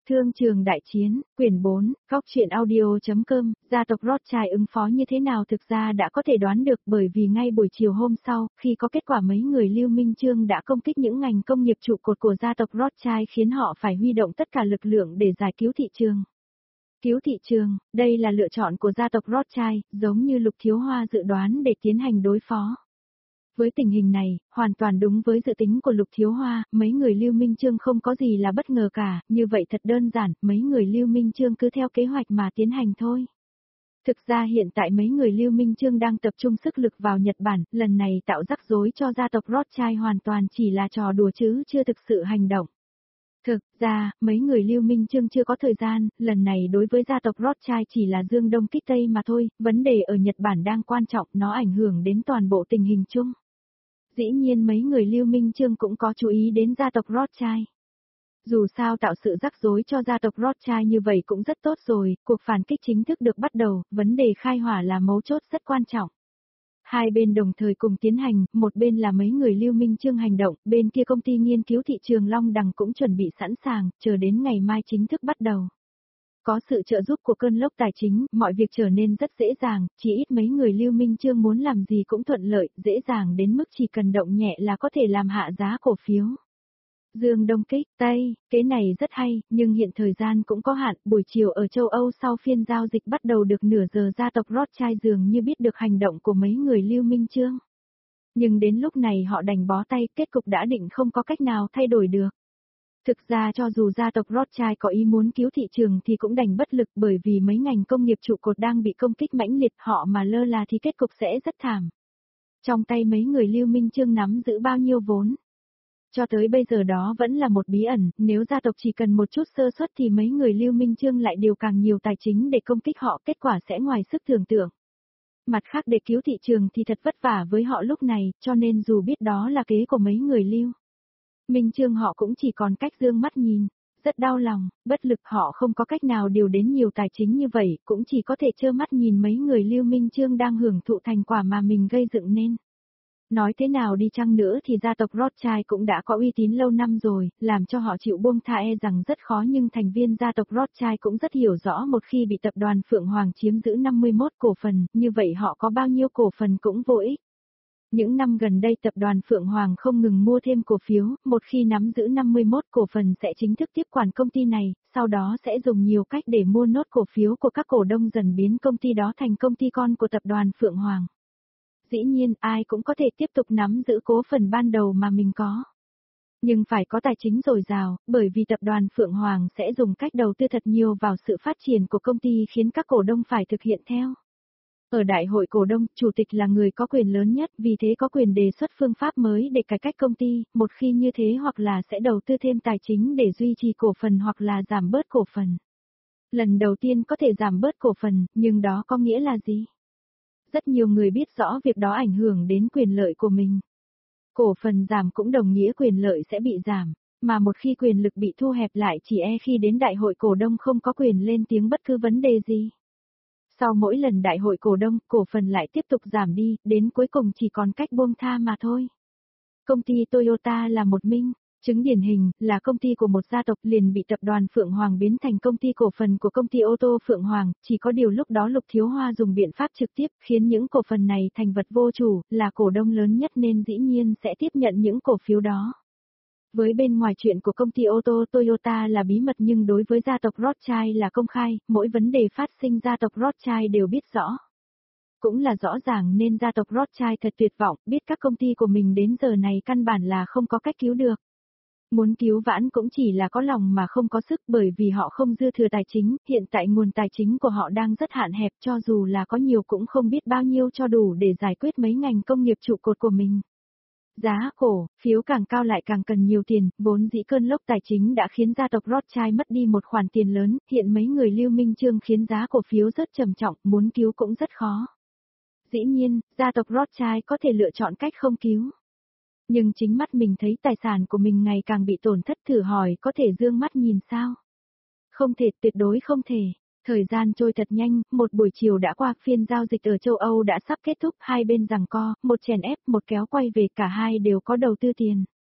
Thương trường đại chiến, quyển 4, góc truyện audio.com, gia tộc Rothschild ứng phó như thế nào thực ra đã có thể đoán được bởi vì ngay buổi chiều hôm sau, khi có kết quả mấy người Lưu Minh Chương đã công kích những ngành công nghiệp trụ cột của gia tộc Rothschild khiến họ phải huy động tất cả lực lượng để giải cứu thị trường. Cứu thị trường, đây là lựa chọn của gia tộc Rothschild, giống như Lục Thiếu Hoa dự đoán để tiến hành đối phó. Với tình hình này, hoàn toàn đúng với dự tính của Lục Thiếu Hoa, mấy người Lưu Minh Chương không có gì là bất ngờ cả, như vậy thật đơn giản, mấy người Lưu Minh Chương cứ theo kế hoạch mà tiến hành thôi. Thực ra hiện tại mấy người Lưu Minh Chương đang tập trung sức lực vào Nhật Bản, lần này tạo rắc rối cho gia tộc Rothschild hoàn toàn chỉ là trò đùa chứ chưa thực sự hành động. Thực ra, mấy người Lưu Minh Chương chưa có thời gian, lần này đối với gia tộc Rothschild chỉ là dương đông kích tây mà thôi, vấn đề ở Nhật Bản đang quan trọng, nó ảnh hưởng đến toàn bộ tình hình chung. Dĩ nhiên mấy người Lưu Minh Chương cũng có chú ý đến gia tộc Rothschild. Dù sao tạo sự rắc rối cho gia tộc Rothschild như vậy cũng rất tốt rồi, cuộc phản kích chính thức được bắt đầu, vấn đề khai hỏa là mấu chốt rất quan trọng. Hai bên đồng thời cùng tiến hành, một bên là mấy người Lưu Minh Chương hành động, bên kia công ty nghiên cứu thị trường Long Đằng cũng chuẩn bị sẵn sàng, chờ đến ngày mai chính thức bắt đầu. Có sự trợ giúp của cơn lốc tài chính, mọi việc trở nên rất dễ dàng, chỉ ít mấy người Lưu Minh Chương muốn làm gì cũng thuận lợi, dễ dàng đến mức chỉ cần động nhẹ là có thể làm hạ giá cổ phiếu. Dương Đông kích Tây, cái này rất hay, nhưng hiện thời gian cũng có hạn, buổi chiều ở châu Âu sau phiên giao dịch bắt đầu được nửa giờ gia tộc Rothschild dường như biết được hành động của mấy người Lưu Minh Chương. Nhưng đến lúc này họ đành bó tay, kết cục đã định không có cách nào thay đổi được. Thực ra cho dù gia tộc Rothschild có ý muốn cứu thị trường thì cũng đành bất lực bởi vì mấy ngành công nghiệp trụ cột đang bị công kích mãnh liệt họ mà lơ là thì kết cục sẽ rất thảm. Trong tay mấy người Lưu Minh Chương nắm giữ bao nhiêu vốn? Cho tới bây giờ đó vẫn là một bí ẩn, nếu gia tộc chỉ cần một chút sơ suất thì mấy người Lưu Minh Chương lại điều càng nhiều tài chính để công kích họ, kết quả sẽ ngoài sức tưởng tượng. Mặt khác để cứu thị trường thì thật vất vả với họ lúc này, cho nên dù biết đó là kế của mấy người Lưu Minh Chương họ cũng chỉ còn cách dương mắt nhìn, rất đau lòng, bất lực họ không có cách nào điều đến nhiều tài chính như vậy, cũng chỉ có thể trơ mắt nhìn mấy người Lưu Minh Chương đang hưởng thụ thành quả mà mình gây dựng nên. Nói thế nào đi chăng nữa thì gia tộc Rothschild cũng đã có uy tín lâu năm rồi, làm cho họ chịu buông tha rằng rất khó nhưng thành viên gia tộc Rothschild cũng rất hiểu rõ một khi bị tập đoàn Phượng Hoàng chiếm giữ 51 cổ phần, như vậy họ có bao nhiêu cổ phần cũng vô ích. Những năm gần đây tập đoàn Phượng Hoàng không ngừng mua thêm cổ phiếu, một khi nắm giữ 51 cổ phần sẽ chính thức tiếp quản công ty này, sau đó sẽ dùng nhiều cách để mua nốt cổ phiếu của các cổ đông dần biến công ty đó thành công ty con của tập đoàn Phượng Hoàng. Dĩ nhiên ai cũng có thể tiếp tục nắm giữ cổ phần ban đầu mà mình có. Nhưng phải có tài chính dồi dào, bởi vì tập đoàn Phượng Hoàng sẽ dùng cách đầu tư thật nhiều vào sự phát triển của công ty khiến các cổ đông phải thực hiện theo. Ở đại hội cổ đông, chủ tịch là người có quyền lớn nhất, vì thế có quyền đề xuất phương pháp mới để cải cách công ty, một khi như thế hoặc là sẽ đầu tư thêm tài chính để duy trì cổ phần hoặc là giảm bớt cổ phần. Lần đầu tiên có thể giảm bớt cổ phần, nhưng đó có nghĩa là gì? Rất nhiều người biết rõ việc đó ảnh hưởng đến quyền lợi của mình. Cổ phần giảm cũng đồng nghĩa quyền lợi sẽ bị giảm, mà một khi quyền lực bị thu hẹp lại chỉ khi đến đại hội cổ đông không có quyền lên tiếng bất cứ vấn đề gì. Sau mỗi lần đại hội cổ đông, cổ phần lại tiếp tục giảm đi, đến cuối cùng chỉ còn cách buông tha mà thôi. Công ty Toyota là một minh chứng điển hình, là công ty của một gia tộc liền bị tập đoàn Phượng Hoàng biến thành công ty cổ phần của công ty ô tô Phượng Hoàng, chỉ có điều lúc đó Lục Thiếu Hoa dùng biện pháp trực tiếp khiến những cổ phần này thành vật vô chủ, là cổ đông lớn nhất nên dĩ nhiên sẽ tiếp nhận những cổ phiếu đó. Với bên ngoài chuyện của công ty ô tô Toyota là bí mật nhưng đối với gia tộc Rothschild là công khai, mỗi vấn đề phát sinh gia tộc Rothschild đều biết rõ. Cũng là rõ ràng nên gia tộc Rothschild thật tuyệt vọng, biết các công ty của mình đến giờ này căn bản là không có cách cứu được. Muốn cứu vãn cũng chỉ là có lòng mà không có sức bởi vì họ không dư thừa tài chính, hiện tại nguồn tài chính của họ đang rất hạn hẹp cho dù là có nhiều cũng không biết bao nhiêu cho đủ để giải quyết mấy ngành công nghiệp trụ cột của mình. Giá cổ phiếu càng cao lại càng cần nhiều tiền, vốn dĩ cơn lốc tài chính đã khiến gia tộc Rothschild mất đi một khoản tiền lớn, hiện mấy người Lưu Minh Chương khiến giá cổ phiếu rất trầm trọng, muốn cứu cũng rất khó. Dĩ nhiên, gia tộc Rothschild có thể lựa chọn cách không cứu. Nhưng chính mắt mình thấy tài sản của mình ngày càng bị tổn thất thử hỏi có thể dương mắt nhìn sao? Không thể, tuyệt đối không thể. Thời gian trôi thật nhanh, một buổi chiều đã qua, phiên giao dịch ở châu Âu đã sắp kết thúc, hai bên giằng co, một chèn ép, một kéo quay về, cả hai đều có đầu tư tiền.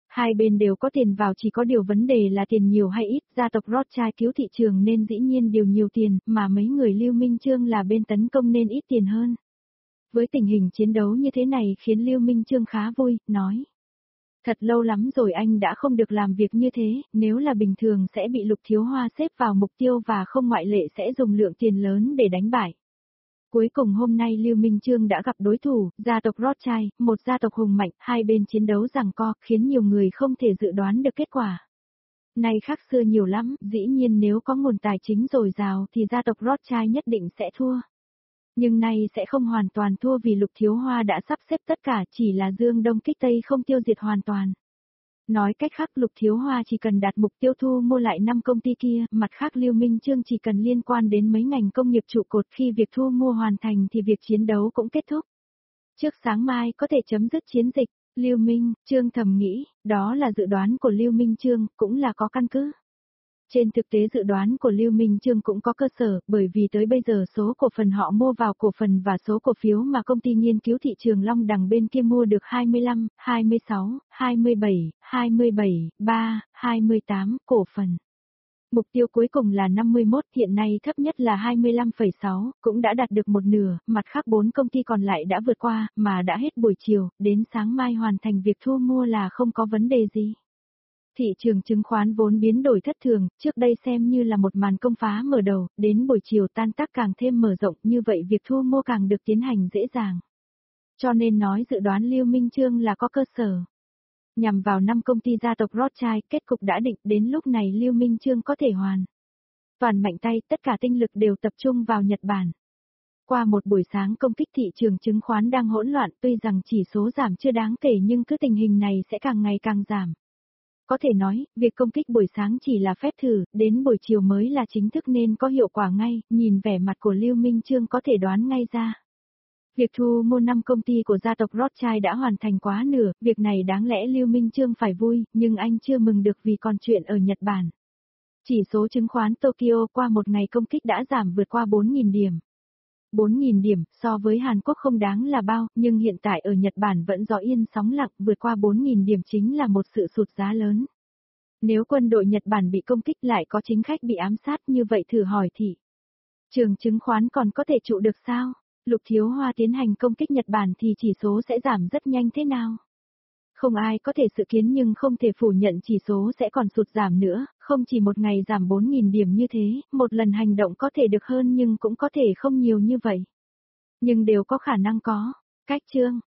Hai bên đều có tiền vào, chỉ có điều vấn đề là tiền nhiều hay ít, gia tộc Rothschild cứu thị trường nên dĩ nhiên đều nhiều tiền, mà mấy người Lưu Minh Chương là bên tấn công nên ít tiền hơn. Với tình hình chiến đấu như thế này khiến Lưu Minh Chương khá vui, nói. Thật lâu lắm rồi anh đã không được làm việc như thế, nếu là bình thường sẽ bị Lục Thiếu Hoa xếp vào mục tiêu và không ngoại lệ sẽ dùng lượng tiền lớn để đánh bại. Cuối cùng hôm nay Lưu Minh Chương đã gặp đối thủ, gia tộc Rothschild, một gia tộc hùng mạnh, hai bên chiến đấu giằng co, khiến nhiều người không thể dự đoán được kết quả. Nay khác xưa nhiều lắm, dĩ nhiên nếu có nguồn tài chính dồi dào thì gia tộc Rothschild nhất định sẽ thua. Nhưng nay sẽ không hoàn toàn thua vì Lục Thiếu Hoa đã sắp xếp tất cả, chỉ là dương đông kích tây không tiêu diệt hoàn toàn. Nói cách khác Lục Thiếu Hoa chỉ cần đạt mục tiêu thu mua lại 5 công ty kia, mặt khác Lưu Minh Chương chỉ cần liên quan đến mấy ngành công nghiệp trụ cột, khi việc thu mua hoàn thành thì việc chiến đấu cũng kết thúc. Trước sáng mai có thể chấm dứt chiến dịch, Lưu Minh Chương thầm nghĩ, đó là dự đoán của Lưu Minh Chương, cũng là có căn cứ. Trên thực tế dự đoán của Lưu Minh Chương cũng có cơ sở, bởi vì tới bây giờ số cổ phần họ mua vào cổ phần và số cổ phiếu mà công ty nghiên cứu thị trường Long Đằng bên kia mua được 25, 26, 27, 27, 3, 28 cổ phần. Mục tiêu cuối cùng là 51, hiện nay thấp nhất là 25,6, cũng đã đạt được một nửa, mặt khác 4 công ty còn lại đã vượt qua, mà đã hết buổi chiều, đến sáng mai hoàn thành việc thu mua là không có vấn đề gì. Thị trường chứng khoán vốn biến đổi thất thường, trước đây xem như là một màn công phá mở đầu, đến buổi chiều tan tác càng thêm mở rộng, như vậy việc thu mua càng được tiến hành dễ dàng. Cho nên nói dự đoán Lưu Minh Chương là có cơ sở. Nhằm vào 5 công ty gia tộc Rothschild, kết cục đã định, đến lúc này Lưu Minh Chương có thể hoàn toàn mạnh tay, tất cả tinh lực đều tập trung vào Nhật Bản. Qua một buổi sáng công kích thị trường chứng khoán đang hỗn loạn, tuy rằng chỉ số giảm chưa đáng kể nhưng cứ tình hình này sẽ càng ngày càng giảm. Có thể nói, việc công kích buổi sáng chỉ là phép thử, đến buổi chiều mới là chính thức nên có hiệu quả ngay, nhìn vẻ mặt của Lưu Minh Chương có thể đoán ngay ra. Việc thu mua 5 công ty của gia tộc Rothschild đã hoàn thành quá nửa, việc này đáng lẽ Lưu Minh Chương phải vui, nhưng anh chưa mừng được vì còn chuyện ở Nhật Bản. Chỉ số chứng khoán Tokyo qua một ngày công kích đã giảm vượt qua 4.000 điểm. 4.000 điểm, so với Hàn Quốc không đáng là bao, nhưng hiện tại ở Nhật Bản vẫn gió yên sóng lặng, vượt qua 4.000 điểm chính là một sự sụt giá lớn. Nếu quân đội Nhật Bản bị công kích lại có chính khách bị ám sát như vậy thử hỏi thị trường chứng khoán còn có thể trụ được sao? Lục Thiếu Hoa tiến hành công kích Nhật Bản thì chỉ số sẽ giảm rất nhanh thế nào? Không ai có thể dự kiến nhưng không thể phủ nhận chỉ số sẽ còn sụt giảm nữa, không chỉ một ngày giảm 4.000 điểm như thế, một lần hành động có thể được hơn nhưng cũng có thể không nhiều như vậy. Nhưng đều có khả năng có. Cách chương